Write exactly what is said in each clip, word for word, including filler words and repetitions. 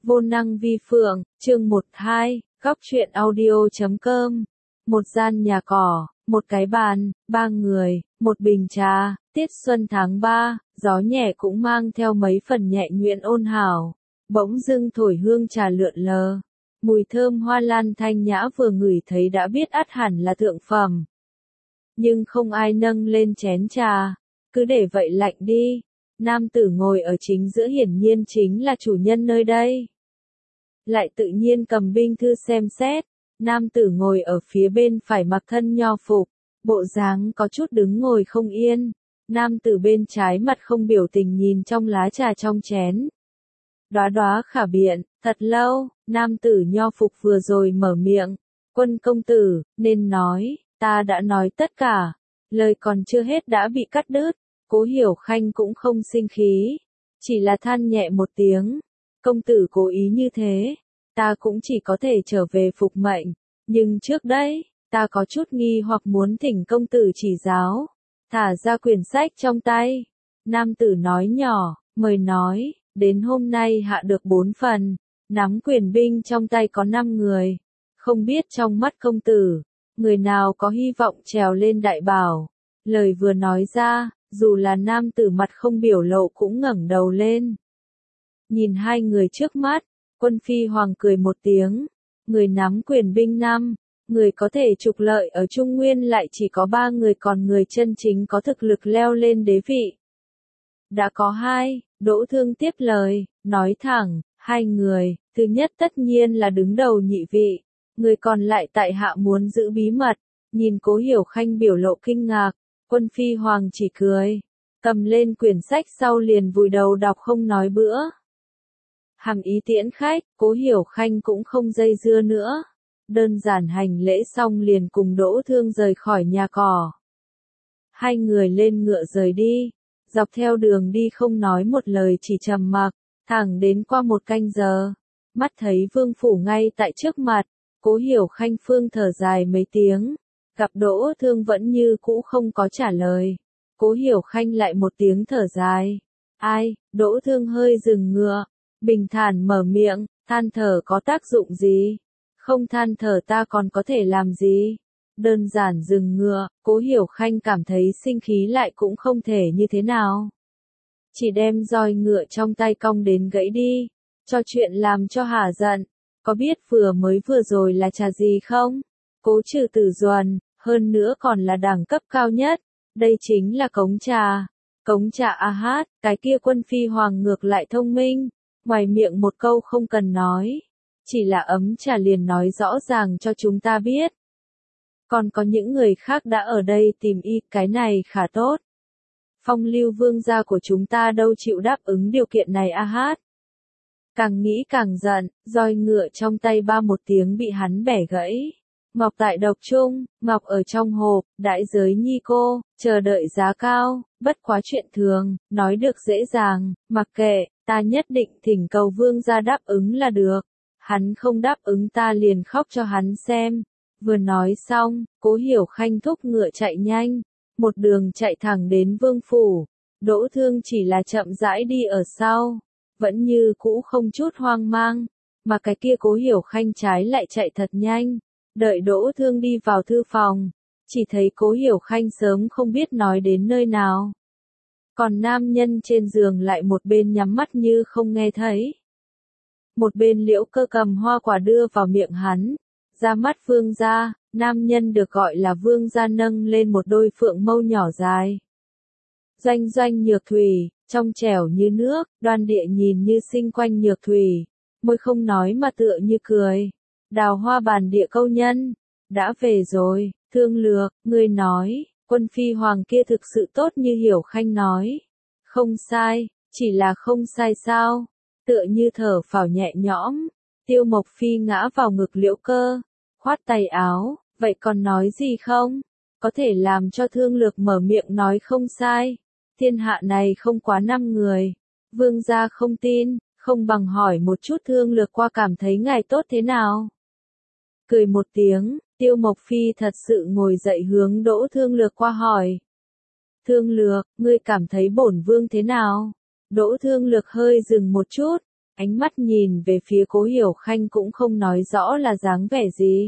Vô năng vi phượng, chương một hai, góc truyện audio chấm com. Một gian nhà cỏ, một cái bàn, ba người, một bình trà, tiết xuân tháng ba, gió nhẹ cũng mang theo mấy phần nhẹ nhuyễn ôn hảo. Bỗng dưng thổi hương trà lượn lờ. Mùi thơm hoa lan thanh nhã vừa ngửi thấy đã biết ắt hẳn là thượng phẩm. Nhưng không ai nâng lên chén trà, cứ để vậy lạnh đi. Nam tử ngồi ở chính giữa hiển nhiên chính là chủ nhân nơi đây. Lại tự nhiên cầm binh thư xem xét, nam tử ngồi ở phía bên phải mặc thân nho phục, bộ dáng có chút đứng ngồi không yên. Nam tử bên trái mặt không biểu tình nhìn trong lá trà trong chén. Đóa đóa khả biện, thật lâu, nam tử nho phục vừa rồi mở miệng, Quân công tử, nên nói, ta đã nói tất cả, lời còn chưa hết đã bị cắt đứt. Cố Hiểu Khanh cũng không sinh khí, chỉ là than nhẹ một tiếng, công tử cố ý như thế, ta cũng chỉ có thể trở về phục mệnh, nhưng trước đấy, ta có chút nghi hoặc muốn thỉnh công tử chỉ giáo, thả ra quyển sách trong tay. Nam tử nói nhỏ, mời nói, đến hôm nay hạ được bốn phần, nắm quyền binh trong tay có năm người, không biết trong mắt công tử, người nào có hy vọng trèo lên đại bảo. Lời vừa nói ra, dù là nam tử mặt không biểu lộ cũng ngẩng đầu lên. Nhìn hai người trước mắt, Quân Phi Hoàng cười một tiếng, người nắm quyền binh năm, người có thể trục lợi ở Trung Nguyên lại chỉ có ba người, còn người chân chính có thực lực leo lên đế vị. Đã có hai, Đỗ Thương tiếp lời, nói thẳng, hai người, thứ nhất tất nhiên là đứng đầu nhị vị, người còn lại tại hạ muốn giữ bí mật. Nhìn Cố Hiểu Khanh biểu lộ kinh ngạc, Quân Phi Hoàng chỉ cười, cầm lên quyển sách sau liền vùi đầu đọc không nói bữa. Hàm ý tiễn khách, Cố Hiểu Khanh cũng không dây dưa nữa, đơn giản hành lễ xong liền cùng Đỗ Thương rời khỏi nhà cỏ. Hai người lên ngựa rời đi, dọc theo đường đi không nói một lời chỉ trầm mặc, thẳng đến qua một canh giờ, mắt thấy vương phủ ngay tại trước mặt, Cố Hiểu Khanh phương thở dài mấy tiếng. Gặp Đỗ Thương vẫn như cũ không có trả lời. Cố Hiểu Khanh lại một tiếng thở dài. Ai, Đỗ Thương hơi dừng ngựa, bình thản mở miệng, than thở có tác dụng gì? Không than thở ta còn có thể làm gì? Đơn giản dừng ngựa, Cố Hiểu Khanh cảm thấy sinh khí lại cũng không thể như thế nào. Chỉ đem roi ngựa trong tay cong đến gãy đi, cho chuyện làm cho hả giận. Có biết vừa mới vừa rồi là trà gì không? Cố Trừ Tử Duần, hơn nữa còn là đẳng cấp cao nhất, đây chính là cống trà. Cống trà a hát, cái kia Quân Phi Hoàng ngược lại thông minh, ngoài miệng một câu không cần nói, chỉ là ấm trà liền nói rõ ràng cho chúng ta biết. Còn có những người khác đã ở đây tìm y, cái này khá tốt. Phong Lưu vương gia của chúng ta đâu chịu đáp ứng điều kiện này a hát. Càng nghĩ càng giận, roi ngựa trong tay ba một tiếng bị hắn bẻ gãy. Ngọc tại độc trung, ngọc ở trong hộp, đại giới nhi cô, chờ đợi giá cao, bất quá chuyện thường, nói được dễ dàng, mặc kệ, ta nhất định thỉnh cầu vương gia đáp ứng là được. Hắn không đáp ứng ta liền khóc cho hắn xem. Vừa nói xong, Cố Hiểu Khanh thúc ngựa chạy nhanh, một đường chạy thẳng đến vương phủ. Đỗ Thương chỉ là chậm rãi đi ở sau, vẫn như cũ không chút hoang mang, mà cái kia Cố Hiểu Khanh trái lại chạy thật nhanh. Đợi Đỗ Thương đi vào thư phòng, chỉ thấy Cố Hiểu Khanh sớm không biết nói đến nơi nào. Còn nam nhân trên giường lại một bên nhắm mắt như không nghe thấy. Một bên Liễu Cơ cầm hoa quả đưa vào miệng hắn, ra mắt vương gia, nam nhân được gọi là vương gia nâng lên một đôi phượng mâu nhỏ dài. Doanh doanh nhược thủy, trong trẻo như nước, đoan địa nhìn như sinh quanh nhược thủy, môi không nói mà tựa như cười. Đào hoa bàn địa câu nhân, đã về rồi, Thương Lược, ngươi nói, Quân Phi Hoàng kia thực sự tốt như Hiểu Khanh nói. Không sai, chỉ là không sai sao, tựa như thở phào nhẹ nhõm. Tiêu Mộc Phi ngã vào ngực Liễu Cơ, khoát tay áo, vậy còn nói gì không? Có thể làm cho Thương Lược mở miệng nói không sai. Thiên hạ này không quá năm người, vương gia không tin, không bằng hỏi một chút Thương Lược qua cảm thấy ngài tốt thế nào. Cười một tiếng, Tiêu Mộc Phi thật sự ngồi dậy hướng Đỗ Thương Lược qua hỏi. Thương Lược, ngươi cảm thấy bổn vương thế nào? Đỗ Thương Lược hơi dừng một chút, ánh mắt nhìn về phía Cố Hiểu Khanh cũng không nói rõ là dáng vẻ gì.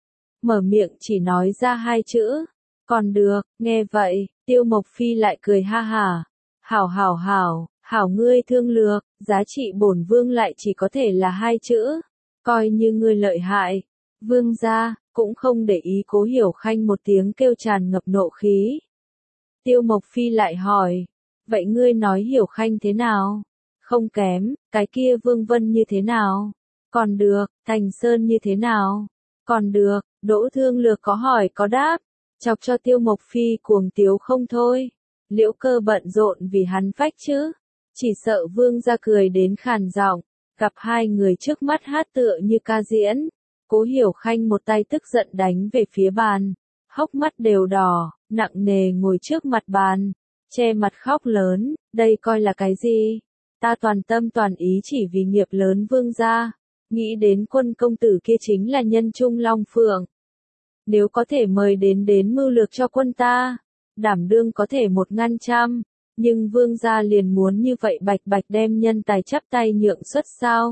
Mở miệng chỉ nói ra hai chữ, còn được, nghe vậy, Tiêu Mộc Phi lại cười ha hả, hảo hảo hảo, hảo ngươi thương lược, giá trị bổn vương lại chỉ có thể là hai chữ, coi như ngươi lợi hại. Vương gia, cũng không để ý Cố Hiểu Khanh một tiếng kêu tràn ngập nộ khí. Tiêu Mộc Phi lại hỏi, vậy ngươi nói Hiểu Khanh thế nào? Không kém, cái kia Vương Vân như thế nào? Còn được, Thành Sơn như thế nào? Còn được, Đỗ Thương Lược có hỏi có đáp, chọc cho Tiêu Mộc Phi cuồng tiếu không thôi. Liễu Cơ bận rộn vì hắn phách chứ, chỉ sợ Vương gia cười đến khàn giọng, gặp hai người trước mắt hát tựa như ca diễn. Cố Hiểu Khanh một tay tức giận đánh về phía bàn, hốc mắt đều đỏ, nặng nề ngồi trước mặt bàn, che mặt khóc lớn, đây coi là cái gì? Ta toàn tâm toàn ý chỉ vì nghiệp lớn Vương gia, nghĩ đến Quân công tử kia chính là nhân trung long phượng. Nếu có thể mời đến đến mưu lược cho quân ta, đảm đương có thể một ngăn trăm, nhưng Vương gia liền muốn như vậy bạch bạch đem nhân tài chắp tay nhượng xuất sao?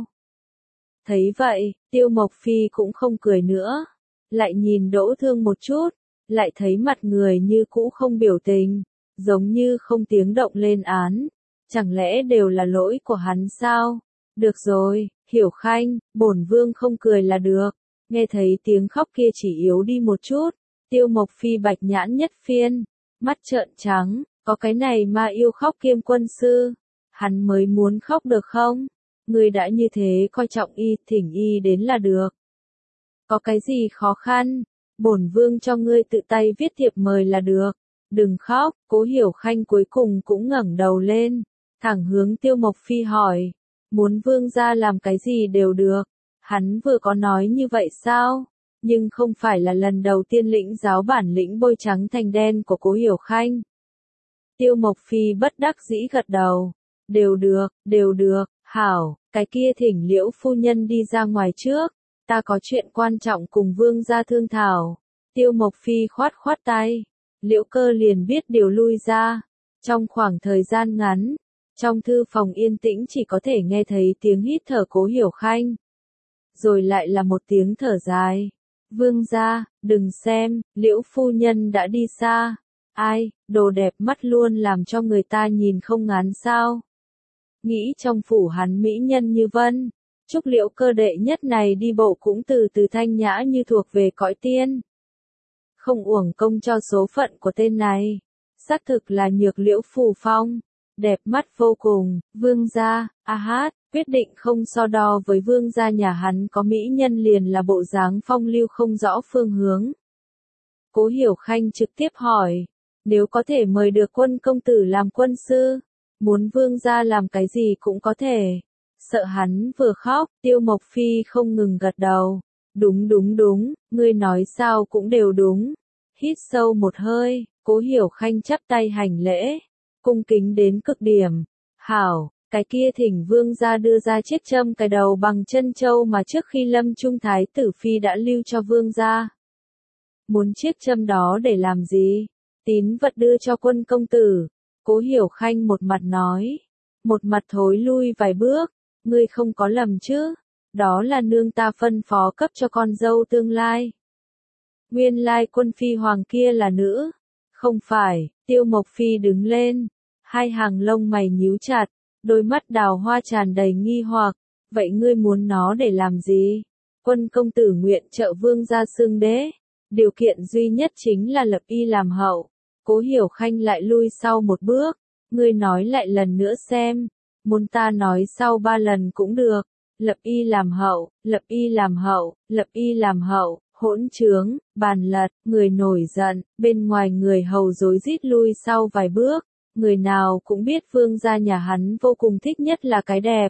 Thấy vậy, Tiêu Mộc Phi cũng không cười nữa, lại nhìn Đỗ Thương một chút, lại thấy mặt người như cũ không biểu tình, giống như không tiếng động lên án, chẳng lẽ đều là lỗi của hắn sao? Được rồi, Hiểu Khanh, bổn vương không cười là được. Nghe thấy tiếng khóc kia chỉ yếu đi một chút, Tiêu Mộc Phi bạch nhãn nhất phiên, mắt trợn trắng, có cái này mà yêu khóc Kiêm quân sư, hắn mới muốn khóc được không? Ngươi đã như thế coi trọng y, thỉnh y đến là được. Có cái gì khó khăn, bổn vương cho ngươi tự tay viết thiệp mời là được. Đừng khóc, Cố Hiểu Khanh cuối cùng cũng ngẩng đầu lên, thẳng hướng Tiêu Mộc Phi hỏi, muốn vương gia làm cái gì đều được. Hắn vừa có nói như vậy sao? Nhưng không phải là lần đầu tiên lĩnh giáo bản lĩnh bôi trắng thành đen của Cố Hiểu Khanh. Tiêu Mộc Phi bất đắc dĩ gật đầu, đều được, đều được, hảo, cái kia thỉnh Liễu phu nhân đi ra ngoài trước, ta có chuyện quan trọng cùng vương gia thương thảo. Tiêu Mộc Phi khoát khoát tay, Liễu Cơ liền biết điều lui ra. Trong khoảng thời gian ngắn, trong thư phòng yên tĩnh chỉ có thể nghe thấy tiếng hít thở Cố Hiểu Khanh. Rồi lại là một tiếng thở dài. Vương gia, đừng xem, Liễu phu nhân đã đi xa. Ai, đồ đẹp mắt luôn làm cho người ta nhìn không ngán sao. Nghĩ trong phủ hắn mỹ nhân như vân, chúc Liễu Cơ đệ nhất này đi bộ cũng từ từ thanh nhã như thuộc về cõi tiên. Không uổng công cho số phận của tên này. Xác thực là nhược Liễu phù phong, đẹp mắt vô cùng. Vương gia, a hát, quyết định không so đo với vương gia nhà hắn có mỹ nhân liền là bộ dáng phong lưu không rõ phương hướng. Cố Hiểu Khanh trực tiếp hỏi, nếu có thể mời được Quân công tử làm quân sư, muốn vương gia làm cái gì cũng có thể. Sợ hắn vừa khóc, Tiêu Mộc Phi không ngừng gật đầu. Đúng đúng đúng, ngươi nói sao cũng đều đúng. Hít sâu một hơi, Cố Hiểu Khanh chắp tay hành lễ, cung kính đến cực điểm. Hảo, cái kia thỉnh vương gia đưa ra chiếc châm cái đầu bằng chân châu mà trước khi Lâm Trung Thái tử Phi đã lưu cho vương gia. Muốn chiếc châm đó để làm gì? Tín vật đưa cho Quân công tử. Cố Hiểu Khanh một mặt nói, một mặt thối lui vài bước, ngươi không có lầm chứ? Đó là nương ta phân phó cấp cho con dâu tương lai. Nguyên lai Quân phi hoàng kia là nữ. Không phải, Tiêu Mộc Phi đứng lên, hai hàng lông mày nhíu chặt, đôi mắt đào hoa tràn đầy nghi hoặc, vậy ngươi muốn nó để làm gì? Quân công tử nguyện trợ vương gia xưng đế, điều kiện duy nhất chính là lập y làm hậu. Cố Hiểu Khanh lại lui sau một bước, ngươi nói lại lần nữa xem, muốn ta nói sau ba lần cũng được. Lập y làm hậu, lập y làm hậu, lập y làm hậu. Hỗn trướng, bàn lật, người nổi giận, bên ngoài người hầu rối rít lui sau vài bước, người nào cũng biết vương gia nhà hắn vô cùng thích nhất là cái đẹp.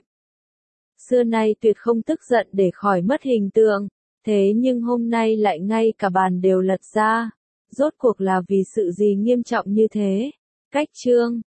Xưa nay tuyệt không tức giận để khỏi mất hình tượng, thế nhưng hôm nay lại ngay cả bàn đều lật ra, rốt cuộc là vì sự gì nghiêm trọng như thế. Cách chương